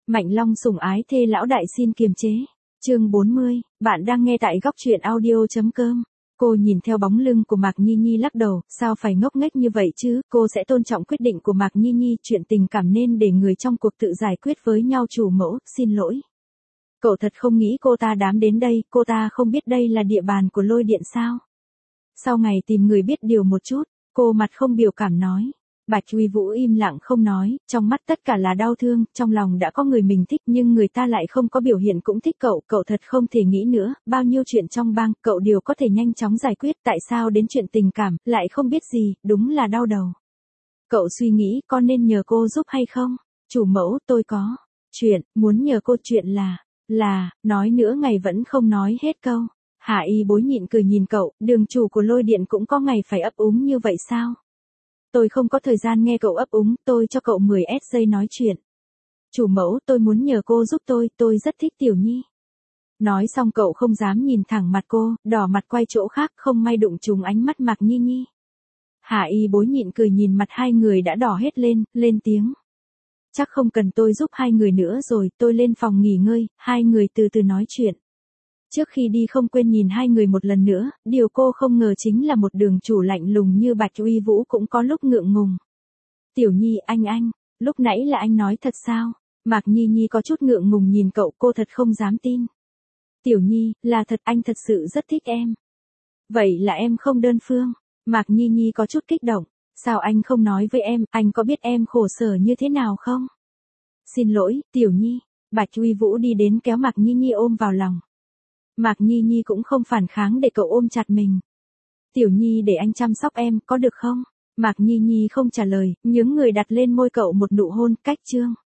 Mạnh Long sủng ái thê lão đại xin kiềm chế. Chương 40, bạn đang nghe tại góc truyện audio.com. Cô nhìn theo bóng lưng của Mạc Nhi Nhi lắc đầu, sao phải ngốc nghếch như vậy chứ, cô sẽ tôn trọng quyết định của Mạc Nhi Nhi, chuyện tình cảm nên để người trong cuộc tự giải quyết với nhau. Chủ mẫu, xin lỗi. Cậu thật không nghĩ cô ta dám đến đây, cô ta không biết đây là địa bàn của lôi điện sao? Sau ngày tìm người biết điều một chút, cô mặt không biểu cảm nói. Bạch Uy Vũ im lặng không nói, trong mắt tất cả là đau thương, trong lòng đã có người mình thích nhưng người ta lại không có biểu hiện cũng thích cậu thật không thể nghĩ nữa, bao nhiêu chuyện trong bang, cậu đều có thể nhanh chóng giải quyết, tại sao đến chuyện tình cảm, lại không biết gì, đúng là đau đầu. Cậu suy nghĩ, con nên nhờ cô giúp hay không? Chủ mẫu, tôi có chuyện, muốn nhờ cô chuyện là, nói nữa ngày vẫn không nói hết câu. Hạ Y Bối nhịn cười nhìn cậu, đường chủ của lôi điện cũng có ngày phải ấp úng như vậy sao? Tôi không có thời gian nghe cậu ấp úng, tôi cho cậu 10 giây nói chuyện. Chủ mẫu, tôi muốn nhờ cô giúp tôi rất thích Tiểu Nhi. Nói xong cậu không dám nhìn thẳng mặt cô, đỏ mặt quay chỗ khác, không may đụng trúng ánh mắt Mạc Nhi Nhi. Hạ Y Bối nhịn cười nhìn mặt hai người đã đỏ hết lên tiếng. Chắc không cần tôi giúp hai người nữa rồi, tôi lên phòng nghỉ ngơi, hai người từ từ nói chuyện. Trước khi đi không quên nhìn hai người một lần nữa, điều cô không ngờ chính là một đường chủ lạnh lùng như Bạch Uy Vũ cũng có lúc ngượng ngùng. Tiểu Nhi, anh, lúc nãy là anh nói thật sao? Mạc Nhi Nhi có chút ngượng ngùng nhìn cậu, cô thật không dám tin. Tiểu Nhi, là thật, anh thật sự rất thích em. Vậy là em không đơn phương. Mạc Nhi Nhi có chút kích động. Sao anh không nói với em, anh có biết em khổ sở như thế nào không? Xin lỗi, Tiểu Nhi. Bạch Uy Vũ đi đến kéo Mạc Nhi Nhi ôm vào lòng. Mạc Nhi Nhi cũng không phản kháng để cậu ôm chặt mình. Tiểu Nhi để anh chăm sóc em, có được không? Mạc Nhi Nhi không trả lời, nhướng người đặt lên môi cậu một nụ hôn, cách chương.